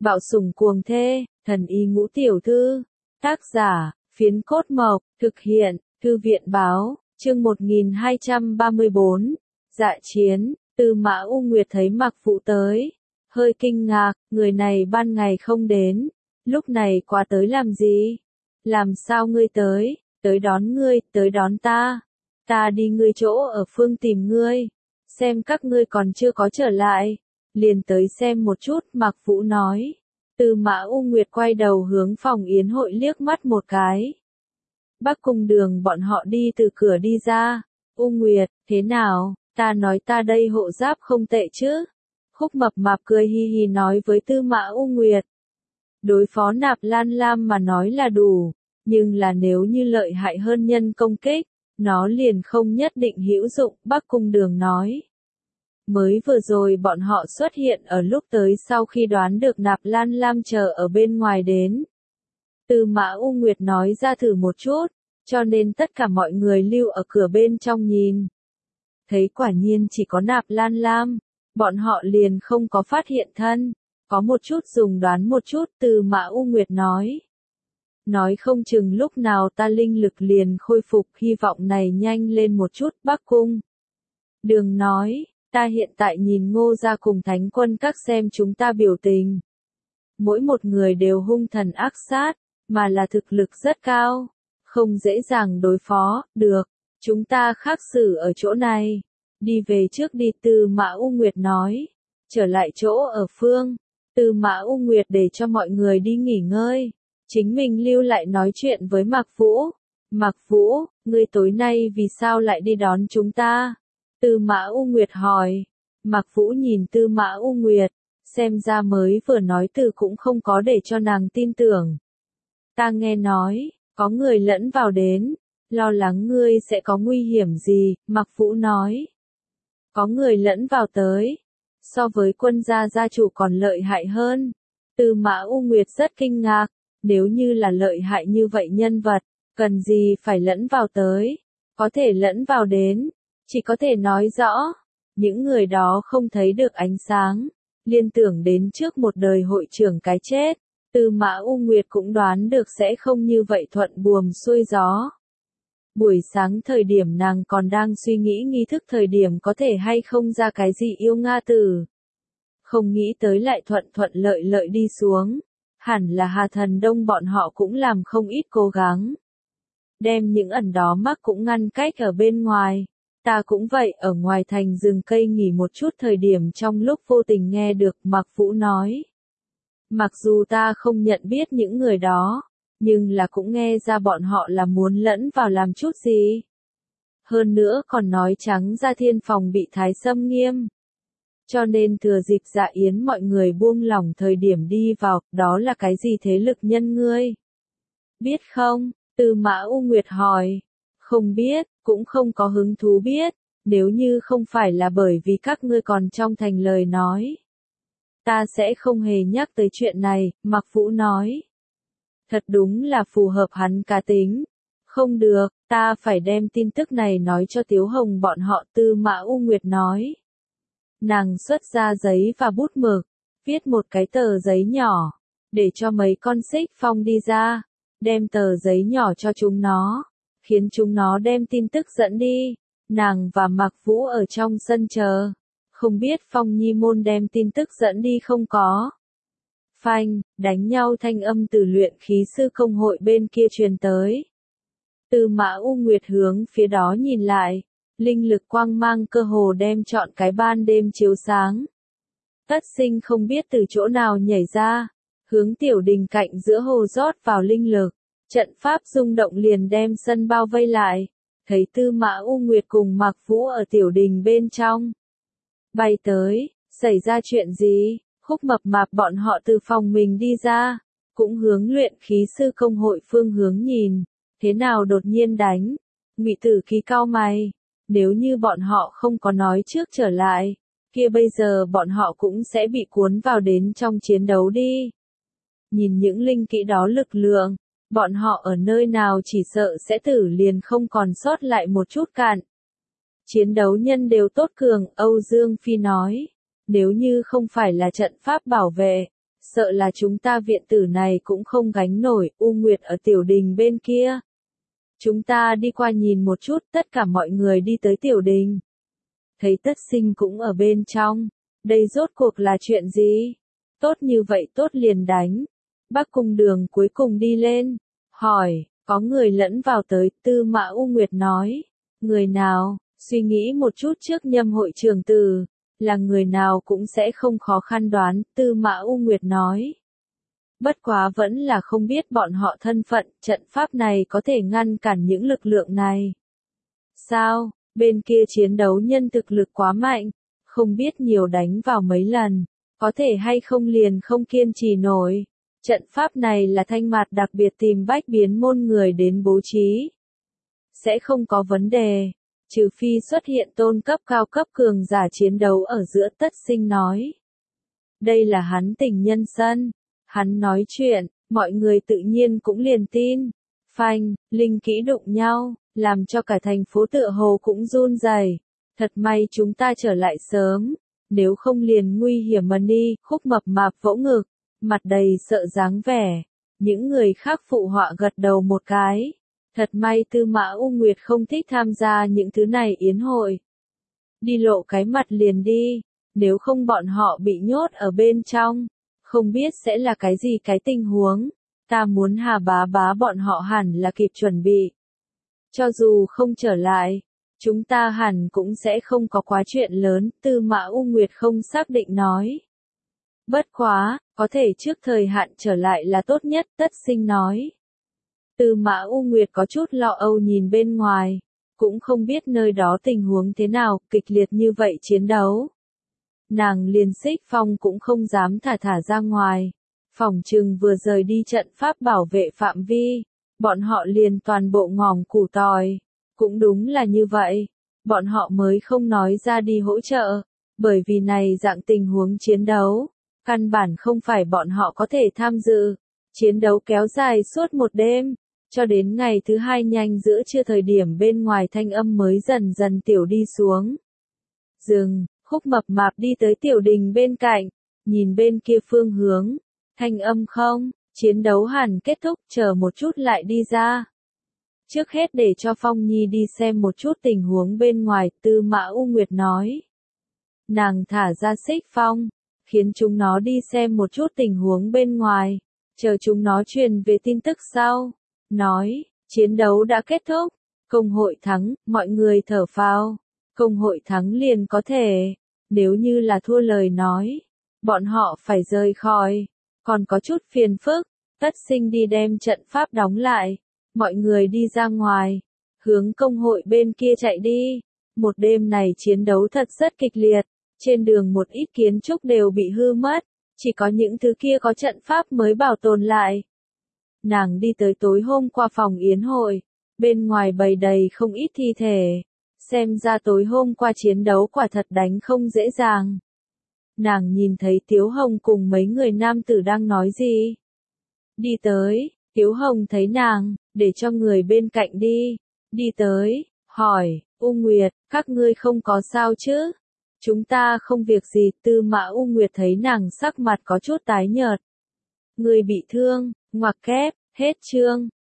Bạo sủng cuồng thê, thần y ngũ tiểu thư. Tác giả, Phiến Cốt Mộc, thực hiện, Thư viện báo, chương 1234. Dạ chiến, Tư Mã U Nguyệt thấy Mạc Vũ tới, hơi kinh ngạc, người này ban ngày không đến, lúc này qua tới làm gì? Làm sao ngươi tới? Tới đón ngươi, tới đón ta. Ta đi ngươi chỗ ở phương tìm ngươi, xem các ngươi còn chưa có trở lại, liền tới xem một chút, Mạc Vũ nói. Tư Mã U Nguyệt quay đầu hướng phòng yến hội liếc mắt một cái. Bắc Cung Đường bọn họ đi từ cửa đi ra. U Nguyệt, thế nào, ta nói ta đây hộ giáp không tệ chứ? Khúc Mập Mạp cười hi hi nói với Tư Mã U Nguyệt. Đối phó Nạp Lan Lam mà nói là đủ, nhưng là nếu như lợi hại hơn nhân công kích, nó liền không nhất định hữu dụng, Bắc Cung Đường nói. Mới vừa rồi bọn họ xuất hiện ở lúc tới sau khi đoán được Nạp Lan Lam chờ ở bên ngoài đến. Tư Mã U Nguyệt nói ra thử một chút, cho nên tất cả mọi người lưu ở cửa bên trong nhìn. Thấy quả nhiên chỉ có Nạp Lan Lam, bọn họ liền không có phát hiện thân, có một chút dùng đoán một chút, Tư Mã U Nguyệt nói. Nói không chừng lúc nào ta linh lực liền khôi phục, hy vọng này nhanh lên một chút, Bắc Cung Đường nói. Ta hiện tại nhìn Ngô gia cùng Thánh quân các xem chúng ta biểu tình. Mỗi một người đều hung thần ác sát, mà là thực lực rất cao, không dễ dàng đối phó, được, chúng ta khác xử ở chỗ này. Đi về trước đi, Tư Mã U Nguyệt nói. Trở lại chỗ ở phương, Tư Mã U Nguyệt để cho mọi người đi nghỉ ngơi, chính mình lưu lại nói chuyện với Mạc Vũ. Mạc Vũ, ngươi tối nay vì sao lại đi đón chúng ta? Tư Mã U Nguyệt hỏi. Mạc Vũ nhìn Tư Mã U Nguyệt, xem ra mới vừa nói từ cũng không có để cho nàng tin tưởng. Ta nghe nói, có người lẫn vào đến, lo lắng ngươi sẽ có nguy hiểm gì, Mạc Vũ nói. Có người lẫn vào tới, so với quân gia gia chủ còn lợi hại hơn. Tư Mã U Nguyệt rất kinh ngạc, nếu như là lợi hại như vậy nhân vật, cần gì phải lẫn vào tới, có thể lẫn vào đến. Chỉ có thể nói rõ, những người đó không thấy được ánh sáng, liên tưởng đến trước một đời hội trưởng cái chết, Tư Mã U Nguyệt cũng đoán được sẽ không như vậy thuận buồm xuôi gió. Buổi sáng thời điểm nàng còn đang suy nghĩ nghi thức thời điểm có thể hay không ra cái gì yêu Nga tử. Không nghĩ tới lại thuận thuận lợi lợi đi xuống, hẳn là Hà Thần Đông bọn họ cũng làm không ít cố gắng. Đem những ẩn đó mắc cũng ngăn cách ở bên ngoài. Ta cũng vậy, ở ngoài thành rừng cây nghỉ một chút thời điểm trong lúc vô tình nghe được Mạc Vũ nói. Mặc dù ta không nhận biết những người đó, nhưng là cũng nghe ra bọn họ là muốn lẫn vào làm chút gì. Hơn nữa còn nói trắng ra thiên phòng bị thái xâm nghiêm. Cho nên thừa dịp dạ yến mọi người buông lỏng thời điểm đi vào, đó là cái gì thế lực nhân ngươi? Biết không? Tư Mã U Nguyệt hỏi. Không biết, cũng không có hứng thú biết, nếu như không phải là bởi vì các ngươi còn trong thành lời nói. Ta sẽ không hề nhắc tới chuyện này, Mạc Vũ nói. Thật đúng là phù hợp hắn cá tính. Không được, ta phải đem tin tức này nói cho Tiếu Hồng bọn họ, Tư Mã U Nguyệt nói. Nàng xuất ra giấy và bút mực, viết một cái tờ giấy nhỏ, để cho mấy con xích phong đi ra, đem tờ giấy nhỏ cho chúng nó. Khiến chúng nó đem tin tức dẫn đi, nàng và Mạc Vũ ở trong sân chờ, không biết Phong Nhi môn đem tin tức dẫn đi không có. Phanh, đánh nhau thanh âm từ luyện khí sư công hội bên kia truyền tới. Tư Mã U Nguyệt hướng phía đó nhìn lại, linh lực quang mang cơ hồ đem trọn cái ban đêm chiếu sáng. Tất Sinh không biết từ chỗ nào nhảy ra, hướng tiểu đình cạnh giữa hồ rót vào linh lực. Trận pháp rung động liền đem sân bao vây lại, thấy Tư Mã U Nguyệt cùng Mạc Vũ ở tiểu đình bên trong. Bay tới, xảy ra chuyện gì? Khúc Mập Mạp bọn họ từ phòng mình đi ra, cũng hướng luyện khí sư công hội phương hướng nhìn, thế nào đột nhiên đánh? Ngụy Tử Kỳ cau mày, nếu như bọn họ không có nói trước trở lại, kia bây giờ bọn họ cũng sẽ bị cuốn vào đến trong chiến đấu đi. Nhìn những linh kỹ đó lực lượng, bọn họ ở nơi nào chỉ sợ sẽ tử liền không còn sót lại một chút cạn. Chiến đấu nhân đều tốt cường, Âu Dương Phi nói. Nếu như không phải là trận pháp bảo vệ, sợ là chúng ta viện tử này cũng không gánh nổi, U Nguyệt ở tiểu đình bên kia. Chúng ta đi qua nhìn một chút, tất cả mọi người đi tới tiểu đình. Thấy Tất Sinh cũng ở bên trong. Đây rốt cuộc là chuyện gì? Tốt như vậy tốt liền đánh. Bắc Cung Đường cuối cùng đi lên. Hỏi, có người lẫn vào tới, Tư Mã U Nguyệt nói. Người nào, suy nghĩ một chút trước Nhâm hội trưởng tử. Là người nào cũng sẽ không khó khăn đoán, Tư Mã U Nguyệt nói. Bất quá vẫn là không biết bọn họ thân phận, trận pháp này có thể ngăn cản những lực lượng này. Sao, bên kia chiến đấu nhân thực lực quá mạnh, không biết nhiều đánh vào mấy lần, có thể hay không liền không kiên trì nổi. Trận pháp này là Thanh Mạt đặc biệt tìm Bách Biến môn người đến bố trí. Sẽ không có vấn đề, trừ phi xuất hiện tôn cấp cao cấp cường giả chiến đấu ở giữa. Tất Sinh nói. Đây là hắn tình nhân sân. Hắn nói chuyện, mọi người tự nhiên cũng liền tin. Phanh, linh kỹ đụng nhau, làm cho cả thành phố tựa hồ cũng run rẩy. Thật may chúng ta trở lại sớm, nếu không liền nguy hiểm mà đi. Khúc Mập Mạp vỗ ngực, mặt đầy sợ dáng vẻ. Những người khác phụ họa gật đầu một cái. Thật may Tư Mã U Nguyệt không thích tham gia những thứ này yến hội. Đi lộ cái mặt liền đi, nếu không bọn họ bị nhốt ở bên trong. Không biết sẽ là cái gì cái tình huống. Ta muốn Hà Bá Bá bọn họ hẳn là kịp chuẩn bị. Cho dù không trở lại, chúng ta hẳn cũng sẽ không có quá chuyện lớn. Tư Mã U Nguyệt không xác định nói. Bất quá, có thể trước thời hạn trở lại là tốt nhất. Tất Sinh nói. Tư Mã U Nguyệt có chút lo âu nhìn bên ngoài, cũng không biết nơi đó tình huống thế nào, kịch liệt như vậy chiến đấu. Nàng liền Xích Phong cũng không dám thả ra ngoài, phỏng chừng vừa rời đi trận pháp bảo vệ phạm vi, bọn họ liền toàn bộ ngòm củ tỏi. Cũng đúng là như vậy, bọn họ mới không nói ra đi hỗ trợ, bởi vì này dạng tình huống chiến đấu, căn bản không phải bọn họ có thể tham dự. Chiến đấu kéo dài suốt một đêm. Cho đến ngày thứ hai nhanh giữa trưa thời điểm bên ngoài thanh âm mới dần dần tiểu đi xuống. Dừng, Khúc Mập Mạp đi tới tiểu đình bên cạnh, nhìn bên kia phương hướng. Thanh âm không, chiến đấu hẳn kết thúc, chờ một chút lại đi ra. Trước hết để cho Phong Nhi đi xem một chút tình huống bên ngoài, Tư Mã U Nguyệt nói. Nàng thả ra Xích Phong, khiến chúng nó đi xem một chút tình huống bên ngoài, chờ chúng nó truyền về tin tức sau. Nói, chiến đấu đã kết thúc, công hội thắng, mọi người thở phào, công hội thắng liền có thể, nếu như là thua lời nói, bọn họ phải rời khỏi, còn có chút phiền phức. Tất Sinh đi đem trận pháp đóng lại, mọi người đi ra ngoài, hướng công hội bên kia chạy đi. Một đêm này chiến đấu thật rất kịch liệt, trên đường một ít kiến trúc đều bị hư mất, chỉ có những thứ kia có trận pháp mới bảo tồn lại. Nàng đi tới tối hôm qua phòng yến hội, bên ngoài bày đầy không ít thi thể, xem ra tối hôm qua chiến đấu quả thật đánh không dễ dàng. Nàng nhìn thấy Tiếu Hồng cùng mấy người nam tử đang nói gì. Đi tới, Tiếu Hồng thấy nàng, để cho người bên cạnh đi, đi tới, hỏi, U Nguyệt, các ngươi không có sao chứ? Chúng ta không việc gì. Tư Mã U Nguyệt thấy nàng sắc mặt có chút tái nhợt. Ngươi bị thương, ngoặc kép, hết chương.